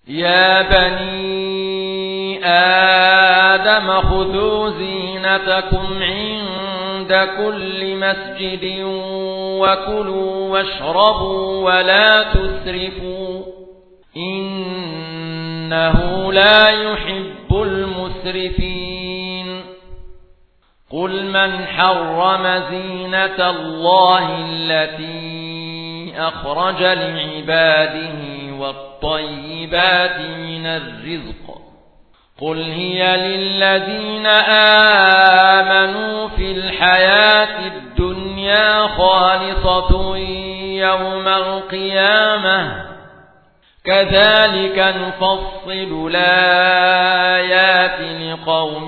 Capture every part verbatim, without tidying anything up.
يا بني آدم خذوا زينتكم عند كل مسجد وكلوا واشربوا ولا تسرفوا إنه لا يحب المسرفين قل من حرم زينة الله التي أخرج لعباده والطيبات من الرزق قل هي للذين آمنوا في الحياة الدنيا خالصة يوم القيامة كذلك نفصل الآيات لقوم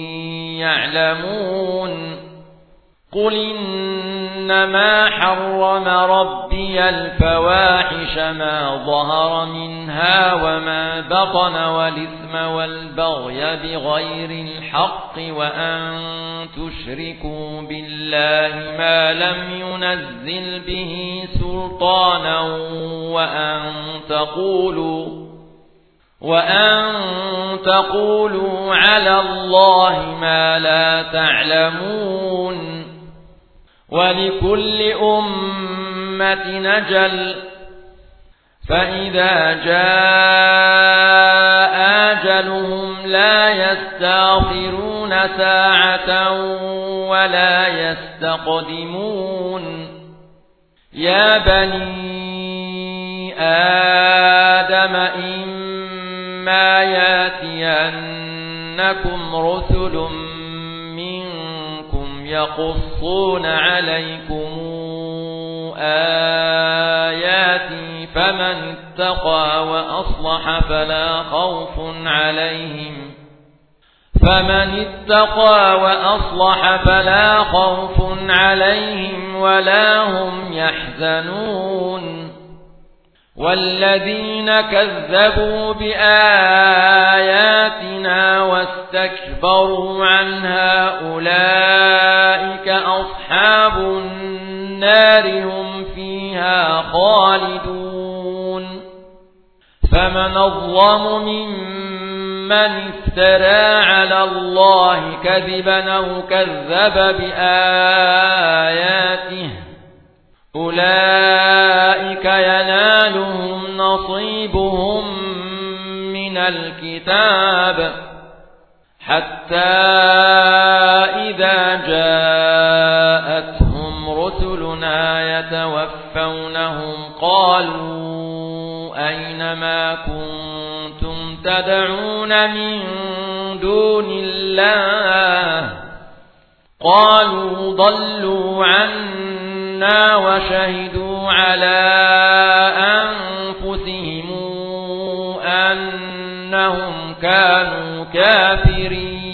يعلمون قل إنما حرم ربي الفواحش ما ظهر منها وما بطن والإثم والبغي بغير الحق وأن تشركوا بالله ما لم ينزل به سلطانا وأن تقولوا وأن تقولوا على الله ما لا تعلمون ولكل أمة نجل فإذا جاء أجلهم لا يستأخرون ساعة ولا يستقدمون يا بني آدم إما يأتينكم رسل يقصون عليكم آياتي فمن اتقى وأصلح فلا خوف عليهم فمن اتقى وأصلح فلا خوف عليهم ولا هم يحزنون والذين كذبوا بآياتنا واستكبروا عنها أولئك أصحاب النار هم فيها خالدون فمن أظلم ممن افترى على الله كذبا أو كذب بآياته أولئك ينالهم نصيبهم من الكتاب حتى إذا جاءتهم رسلنا يتوفونهم قالوا أين ما كنتم تدعون من دون الله قالوا ضلوا عنا وشهدوا على أنفسهم أنهم كانوا كافرين